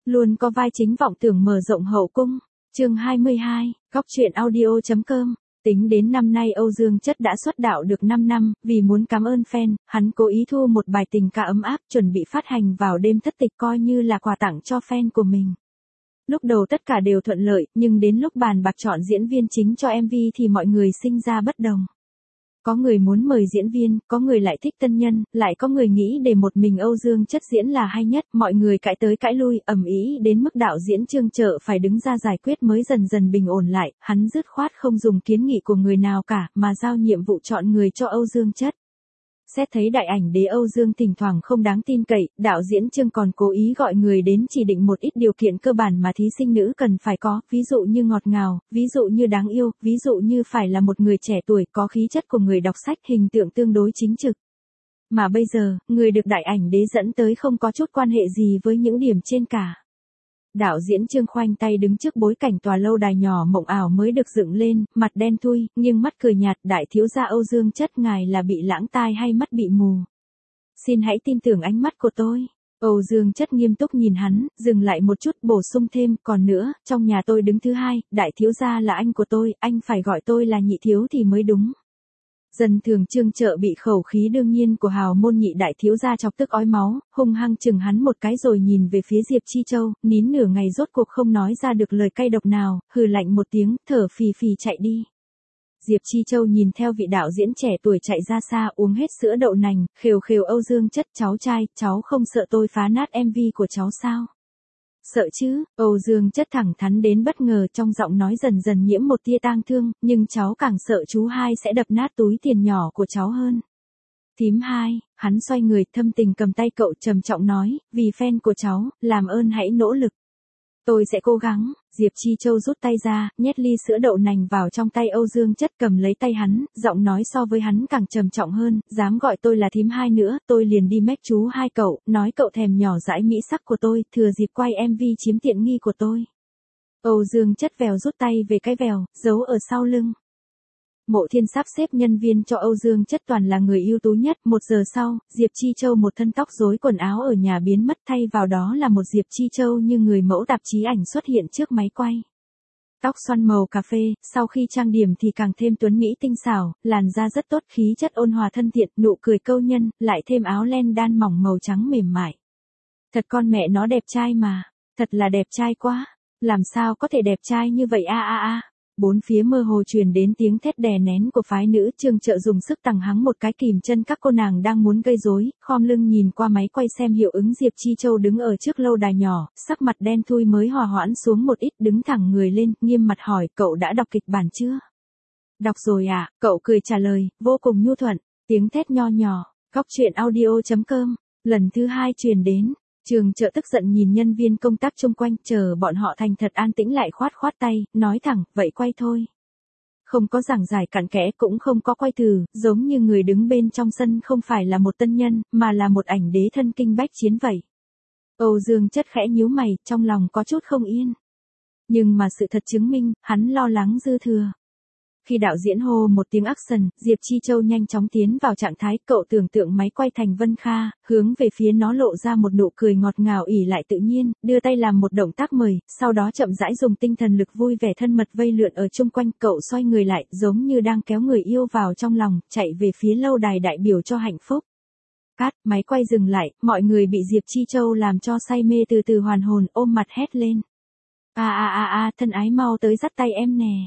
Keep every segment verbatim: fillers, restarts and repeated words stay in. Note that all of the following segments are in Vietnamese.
Luôn có vai chính vọng tưởng mở rộng hậu cung. Chương hai mươi hai, Góc truyện audio.com. Tính đến năm nay Âu Dương Chất đã xuất đạo được năm năm, vì muốn cảm ơn fan, hắn cố ý thu một bài tình ca ấm áp chuẩn bị phát hành vào đêm thất tịch coi như là quà tặng cho fan của mình. Lúc đầu tất cả đều thuận lợi, nhưng đến lúc bàn bạc chọn diễn viên chính cho em vê thì mọi người sinh ra bất đồng. Có người muốn mời diễn viên, có người lại thích tân nhân, lại có người nghĩ để một mình Âu Dương Chất diễn là hay nhất, mọi người cãi tới cãi lui, ầm ĩ đến mức đạo diễn Trương Chợ phải đứng ra giải quyết mới dần dần bình ổn lại, hắn dứt khoát không dùng kiến nghị của người nào cả, mà giao nhiệm vụ chọn người cho Âu Dương Chất. Xét thấy đại ảnh đế Âu Dương thỉnh thoảng không đáng tin cậy, đạo diễn Trương còn cố ý gọi người đến chỉ định một ít điều kiện cơ bản mà thí sinh nữ cần phải có, ví dụ như ngọt ngào, ví dụ như đáng yêu, ví dụ như phải là một người trẻ tuổi có khí chất của người đọc sách, hình tượng tương đối chính trực. Mà bây giờ, người được đại ảnh đế dẫn tới không có chút quan hệ gì với những điểm trên cả. Đạo diễn Trương khoanh tay đứng trước bối cảnh tòa lâu đài nhỏ mộng ảo mới được dựng lên, mặt đen thui, nghiêng mắt cười nhạt, đại thiếu gia Âu Dương Chất, ngài là bị lãng tai hay mắt bị mù? Xin hãy tin tưởng ánh mắt của tôi. Âu Dương Chất nghiêm túc nhìn hắn, dừng lại một chút bổ sung thêm, còn nữa, trong nhà tôi đứng thứ hai, đại thiếu gia là anh của tôi, anh phải gọi tôi là nhị thiếu thì mới đúng. Dân thường Trương Chợ bị khẩu khí đương nhiên của hào môn nhị đại thiếu gia chọc tức ói máu, hung hăng chừng hắn một cái rồi nhìn về phía Diệp Chi Châu, nín nửa ngày rốt cuộc không nói ra được lời cay độc nào, hừ lạnh một tiếng, thở phì phì chạy đi. Diệp Chi Châu nhìn theo vị đạo diễn trẻ tuổi chạy ra xa, uống hết sữa đậu nành, khều khều Âu Dương Chất, cháu trai, cháu không sợ tôi phá nát em vê của cháu sao? Sợ chứ, Âu Dương Chất thẳng thắn đến bất ngờ, trong giọng nói dần dần nhiễm một tia tang thương, nhưng cháu càng sợ chú hai sẽ đập nát túi tiền nhỏ của cháu hơn. Thím hai, hắn xoay người thâm tình cầm tay cậu trầm trọng nói, vì fan của cháu, làm ơn hãy nỗ lực. Tôi sẽ cố gắng. Diệp Chi Châu rút tay ra, nhét ly sữa đậu nành vào trong tay Âu Dương Chất, cầm lấy tay hắn, giọng nói so với hắn càng trầm trọng hơn, dám gọi tôi là thím hai nữa, tôi liền đi mách chú hai cậu, nói cậu thèm nhỏ dãi mỹ sắc của tôi, thừa dịp quay em vê chiếm tiện nghi của tôi. Âu Dương Chất vèo rút tay về cái vèo, giấu ở sau lưng. Mộ Thiên sắp xếp nhân viên cho Âu Dương Chất toàn là người ưu tú nhất, một giờ sau, Diệp Chi Châu một thân tóc rối quần áo ở nhà biến mất, thay vào đó là một Diệp Chi Châu như người mẫu tạp chí ảnh xuất hiện trước máy quay. Tóc xoăn màu cà phê, sau khi trang điểm thì càng thêm tuấn mỹ tinh xảo, làn da rất tốt, khí chất ôn hòa thân thiện, nụ cười câu nhân, lại thêm áo len đan mỏng màu trắng mềm mại. Thật con mẹ nó đẹp trai mà, thật là đẹp trai quá, làm sao có thể đẹp trai như vậy a a a. Bốn phía mơ hồ truyền đến tiếng thét đè nén của phái nữ. Trương Chợ dùng sức tằng hắng một cái kìm chân các cô nàng đang muốn gây rối, khom lưng nhìn qua máy quay xem hiệu ứng. Diệp Chi Châu đứng ở trước lâu đài nhỏ, sắc mặt đen thui mới hòa hoãn xuống một ít, đứng thẳng người lên, nghiêm mặt hỏi, cậu đã đọc kịch bản chưa? Đọc rồi à, cậu cười trả lời, vô cùng nhu thuận, tiếng thét nho nhỏ. Góc truyện audio.com, lần thứ hai truyền đến. Trương Chợ tức giận nhìn nhân viên công tác chung quanh, chờ bọn họ thành thật an tĩnh lại khoát khoát tay, nói thẳng, vậy quay thôi. Không có giảng giải cặn kẽ, cũng không có quay thử, giống như người đứng bên trong sân không phải là một tân nhân, mà là một ảnh đế thân kinh bách chiến vậy. Âu Dương Chất khẽ nhíu mày, trong lòng có chút không yên. Nhưng mà sự thật chứng minh, hắn lo lắng dư thừa. Khi đạo diễn hô một tiếng action, Diệp Chi Châu nhanh chóng tiến vào trạng thái, cậu tưởng tượng máy quay thành Vân Kha, hướng về phía nó lộ ra một nụ cười ngọt ngào ỉ lại tự nhiên, đưa tay làm một động tác mời, sau đó chậm rãi dùng tinh thần lực vui vẻ thân mật vây lượn ở chung quanh, cậu xoay người lại, giống như đang kéo người yêu vào trong lòng, chạy về phía lâu đài đại biểu cho hạnh phúc. Cát, máy quay dừng lại, mọi người bị Diệp Chi Châu làm cho say mê từ từ hoàn hồn, ôm mặt hét lên. A a a a, thân ái mau tới dắt tay em nè.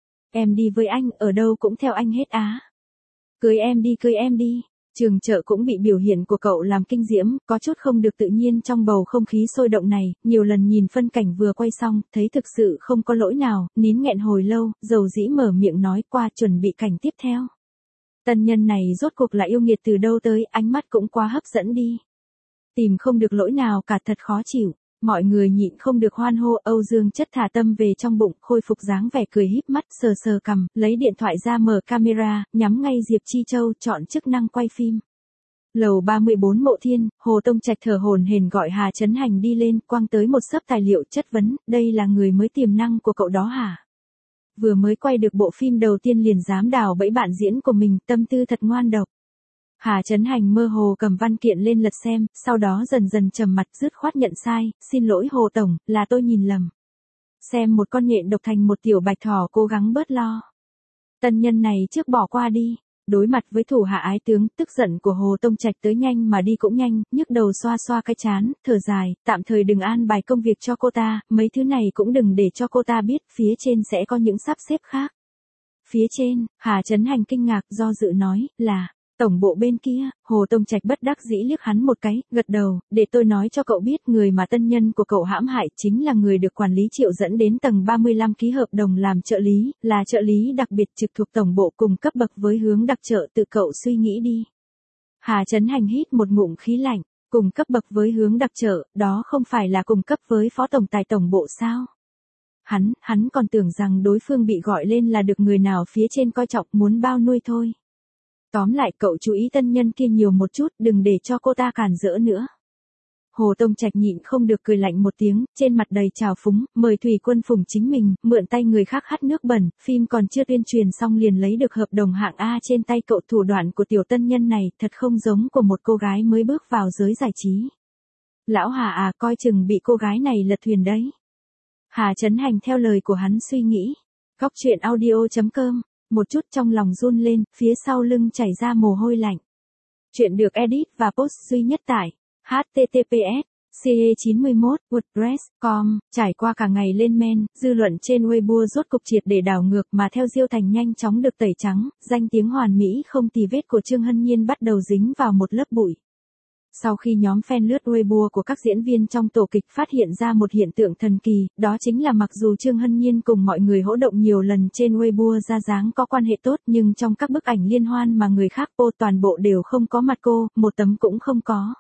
Em đi với anh, ở đâu cũng theo anh hết á. Cưới em đi, cưới em đi. Trương Chợ cũng bị biểu hiện của cậu làm kinh diễm, có chút không được tự nhiên trong bầu không khí sôi động này, nhiều lần nhìn phân cảnh vừa quay xong, thấy thực sự không có lỗi nào, nín nghẹn hồi lâu, dầu dĩ mở miệng nói qua chuẩn bị cảnh tiếp theo. Tân nhân này rốt cuộc là yêu nghiệt từ đâu tới, ánh mắt cũng quá hấp dẫn đi. Tìm không được lỗi nào cả, thật khó chịu. Mọi người nhịn không được hoan hô. Âu Dương Chất thả tâm về trong bụng, khôi phục dáng vẻ cười híp mắt, sờ sờ cằm, lấy điện thoại ra mở camera, nhắm ngay Diệp Chi Châu, chọn chức năng quay phim. Lầu ba mươi bốn Mộ Thiên, Hồ Tông Trạch thở hổn hển gọi Hà Chấn Hành đi lên, quăng tới một xấp tài liệu, chất vấn, đây là người mới tiềm năng của cậu đó hả? Vừa mới quay được bộ phim đầu tiên liền dám đào bẫy bạn diễn của mình, tâm tư thật ngoan độc. Hà Chấn Hành mơ hồ cầm văn kiện lên lật xem, sau đó dần dần trầm mặt dứt khoát nhận sai, xin lỗi Hồ Tổng, là tôi nhìn lầm. Xem một con nhện độc thành một tiểu bạch thỏ cố gắng bớt lo. Tân nhân này trước bỏ qua đi. Đối mặt với thủ hạ ái tướng, tức giận của Hồ Tông Trạch tới nhanh mà đi cũng nhanh, nhức đầu xoa xoa cái chán, thở dài, tạm thời đừng an bài công việc cho cô ta, mấy thứ này cũng đừng để cho cô ta biết, phía trên sẽ có những sắp xếp khác. Phía trên, Hà Chấn Hành kinh ngạc do dự nói, là, tổng bộ bên kia. Hồ Tông Trạch bất đắc dĩ liếc hắn một cái, gật đầu, để tôi nói cho cậu biết người mà tân nhân của cậu hãm hại chính là người được quản lý Triệu dẫn đến tầng ba mươi lăm ký hợp đồng làm trợ lý, là trợ lý đặc biệt trực thuộc tổng bộ cùng cấp bậc với hướng đặc trợ, tự cậu suy nghĩ đi. Hà Chấn Hành hít một ngụm khí lạnh, cùng cấp bậc với hướng đặc trợ, đó không phải là cùng cấp với phó tổng tài tổng bộ sao? Hắn, hắn còn tưởng rằng đối phương bị gọi lên là được người nào phía trên coi trọng muốn bao nuôi thôi. Tóm lại cậu chú ý tân nhân kia nhiều một chút, đừng để cho cô ta cản rỡ nữa. Hồ Tông Trạch nhịn không được cười lạnh một tiếng, trên mặt đầy trào phúng, mời Thủy Quân Phùng chính mình, mượn tay người khác hắt nước bẩn, phim còn chưa tuyên truyền xong liền lấy được hợp đồng hạng A trên tay cậu. Thủ đoạn của tiểu tân nhân này thật không giống của một cô gái mới bước vào giới giải trí. Lão Hà à, coi chừng bị cô gái này lật thuyền đấy. Hà Chấn Hành theo lời của hắn suy nghĩ. Góc truyện audio chấm com. Một chút trong lòng run lên, phía sau lưng chảy ra mồ hôi lạnh. Chuyện được edit và post duy nhất tại h t t p s c e chín mốt wordpress chấm com. Trải qua cả ngày lên men, dư luận trên Weibo rốt cục triệt để đảo ngược mà theo Diêu Thành nhanh chóng được tẩy trắng, danh tiếng hoàn mỹ không tì vết của Trương Hân Nhiên bắt đầu dính vào một lớp bụi. Sau khi nhóm fan lướt Weibo của các diễn viên trong tổ kịch phát hiện ra một hiện tượng thần kỳ, đó chính là mặc dù Trương Hân Nhiên cùng mọi người hỗ động nhiều lần trên Weibo ra dáng có quan hệ tốt, nhưng trong các bức ảnh liên hoan mà người khác post toàn bộ đều không có mặt cô, một tấm cũng không có.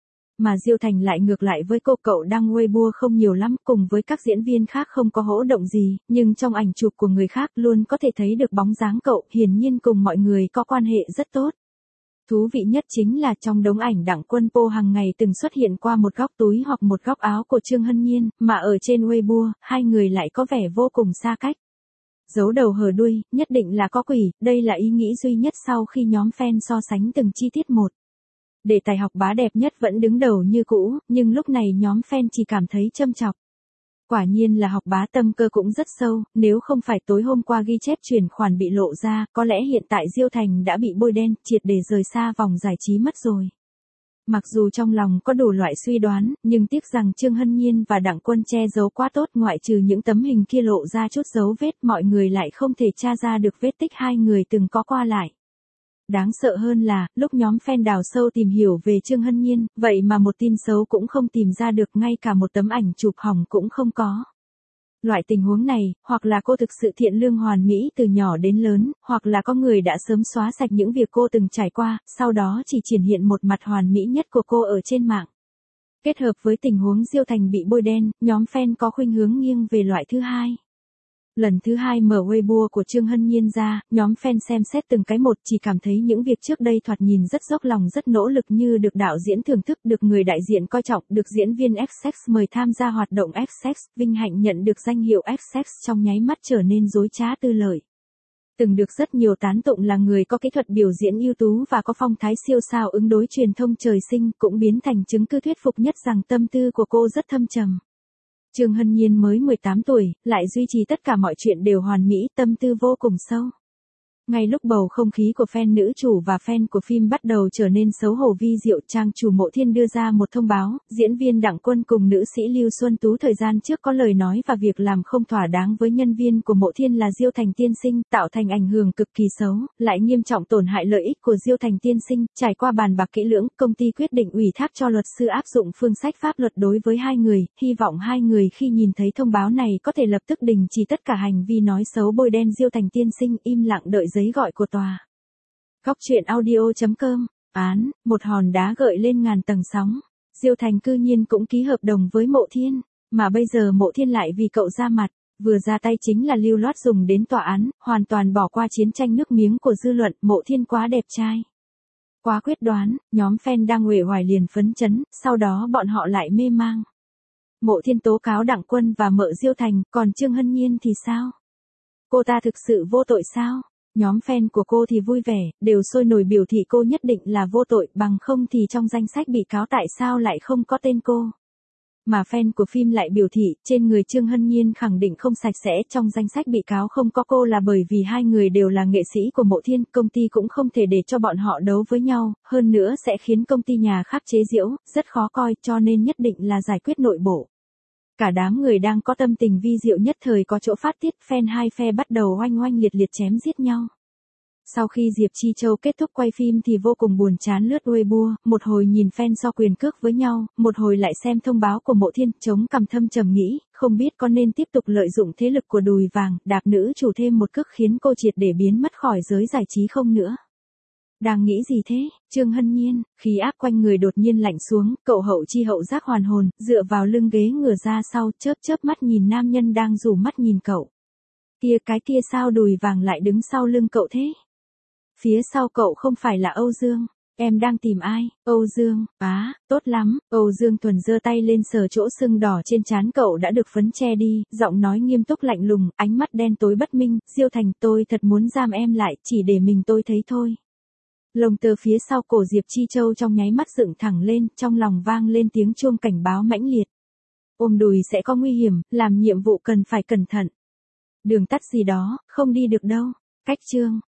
Mà Diêu Thành lại ngược lại với cô, cậu đăng Weibo không nhiều lắm, cùng với các diễn viên khác không có hỗ động gì, nhưng trong ảnh chụp của người khác luôn có thể thấy được bóng dáng cậu, hiển nhiên cùng mọi người có quan hệ rất tốt. Thú vị nhất chính là trong đống ảnh Đặng Quân Po hàng ngày từng xuất hiện qua một góc túi hoặc một góc áo của Trương Hân Nhiên, mà ở trên Weibo, hai người lại có vẻ vô cùng xa cách. Giấu đầu hở đuôi, nhất định là có quỷ, đây là ý nghĩ duy nhất sau khi nhóm fan so sánh từng chi tiết một. Đề tài học bá đẹp nhất vẫn đứng đầu như cũ, nhưng lúc này nhóm fan chỉ cảm thấy châm chọc. Quả nhiên là học bá tâm cơ cũng rất sâu, nếu không phải tối hôm qua ghi chép chuyển khoản bị lộ ra, có lẽ hiện tại Diêu Thành đã bị bôi đen, triệt để rời xa vòng giải trí mất rồi. Mặc dù trong lòng có đủ loại suy đoán, nhưng tiếc rằng Trương Hân Nhiên và Đặng Quân che giấu quá tốt, ngoại trừ những tấm hình kia lộ ra chút dấu vết, mọi người lại không thể tra ra được vết tích hai người từng có qua lại. Đáng sợ hơn là, lúc nhóm fan đào sâu tìm hiểu về Trương Hân Nhiên, vậy mà một tin xấu cũng không tìm ra được, ngay cả một tấm ảnh chụp hỏng cũng không có. Loại tình huống này, hoặc là cô thực sự thiện lương hoàn mỹ từ nhỏ đến lớn, hoặc là có người đã sớm xóa sạch những việc cô từng trải qua, sau đó chỉ triển hiện một mặt hoàn mỹ nhất của cô ở trên mạng. Kết hợp với tình huống Diêu Thành bị bôi đen, nhóm fan có khuynh hướng nghiêng về loại thứ hai. Lần thứ hai mở Weibo của Trương Hân Nhiên ra, nhóm fan xem xét từng cái một, chỉ cảm thấy những việc trước đây thoạt nhìn rất dốc lòng rất nỗ lực như được đạo diễn thưởng thức, được người đại diện coi trọng, được diễn viên ép ích mời tham gia hoạt động ép ích, vinh hạnh nhận được danh hiệu ép ích, trong nháy mắt trở nên dối trá tư lợi. Từng được rất nhiều tán tụng là người có kỹ thuật biểu diễn ưu tú và có phong thái siêu sao ứng đối truyền thông trời sinh, cũng biến thành chứng cứ thuyết phục nhất rằng tâm tư của cô rất thâm trầm. Trương Hân Nhiên mới mười tám tuổi, lại duy trì tất cả mọi chuyện đều hoàn mỹ, tâm tư vô cùng sâu. Ngay lúc bầu không khí của fan nữ chủ và fan của phim bắt đầu trở nên xấu hổ vi diệu, trang chủ Mộ Thiên đưa ra một thông báo, diễn viên Đặng Quân cùng nữ sĩ Lưu Xuân Tú thời gian trước có lời nói và việc làm không thỏa đáng với nhân viên của Mộ Thiên là Diêu Thành tiên sinh, tạo thành ảnh hưởng cực kỳ xấu, lại nghiêm trọng tổn hại lợi ích của Diêu Thành tiên sinh. Trải qua bàn bạc kỹ lưỡng, công ty quyết định ủy thác cho luật sư áp dụng phương sách pháp luật đối với hai người, hy vọng hai người khi nhìn thấy thông báo này có thể lập tức đình chỉ tất cả hành vi nói xấu bôi đen Diêu Thành tiên sinh, im lặng đợi giấy gọi của tòa. Góc truyện audio chấm com. Án, một hòn đá gợi lên ngàn tầng sóng. Diêu Thành cư nhiên cũng ký hợp đồng với Mộ Thiên, mà bây giờ Mộ Thiên lại vì cậu ra mặt, vừa ra tay chính là lưu loát dùng đến tòa án, hoàn toàn bỏ qua chiến tranh nước miếng của dư luận. Mộ Thiên quá đẹp trai, quá quyết đoán, nhóm fan đang uể oải liền phấn chấn, sau đó bọn họ lại mê mang. Mộ Thiên tố cáo Đặng Quân và mợ Diêu Thành, còn Trương Hân Nhiên thì sao? Cô ta thực sự vô tội sao? Nhóm fan của cô thì vui vẻ, đều sôi nổi biểu thị cô nhất định là vô tội, bằng không thì trong danh sách bị cáo tại sao lại không có tên cô. Mà fan của phim lại biểu thị, trên người Trương Hân Nhiên khẳng định không sạch sẽ, trong danh sách bị cáo không có cô là bởi vì hai người đều là nghệ sĩ của Mộ Thiên, công ty cũng không thể để cho bọn họ đấu với nhau, hơn nữa sẽ khiến công ty nhà khác chế giễu, rất khó coi, cho nên nhất định là giải quyết nội bộ. Cả đám người đang có tâm tình vi diệu nhất thời có chỗ phát tiết, fan hai phe bắt đầu oanh oanh liệt liệt chém giết nhau. Sau khi Diệp Chi Châu kết thúc quay phim thì vô cùng buồn chán lướt Weibo, một hồi nhìn fan so quyền cước với nhau, một hồi lại xem thông báo của Mộ Thiên, chống cằm thâm trầm nghĩ, không biết có nên tiếp tục lợi dụng thế lực của Đùi Vàng, đạp nữ chủ thêm một cước khiến cô triệt để biến mất khỏi giới giải trí không nữa. Đang nghĩ gì thế, Trương Hân Nhiên, khí áp quanh người đột nhiên lạnh xuống, cậu Hậu Chi hậu giác hoàn hồn, dựa vào lưng ghế ngửa ra sau, chớp chớp mắt nhìn nam nhân đang rủ mắt nhìn cậu. Kia cái kia sao Đùi Vàng lại đứng sau lưng cậu thế? Phía sau cậu không phải là Âu Dương, em đang tìm ai? Âu Dương, á, tốt lắm, Âu Dương Thuần giơ tay lên sờ chỗ sưng đỏ trên trán cậu đã được phấn che đi, giọng nói nghiêm túc lạnh lùng, ánh mắt đen tối bất minh, Diêu Thành tôi thật muốn giam em lại, chỉ để mình tôi thấy thôi. Lồng tơ phía sau cổ Diệp Chi Châu trong nháy mắt dựng thẳng lên, trong lòng vang lên tiếng chuông cảnh báo mãnh liệt. Ôm đùi sẽ có nguy hiểm, làm nhiệm vụ cần phải cẩn thận. Đường tắt gì đó, không đi được đâu. Cách chương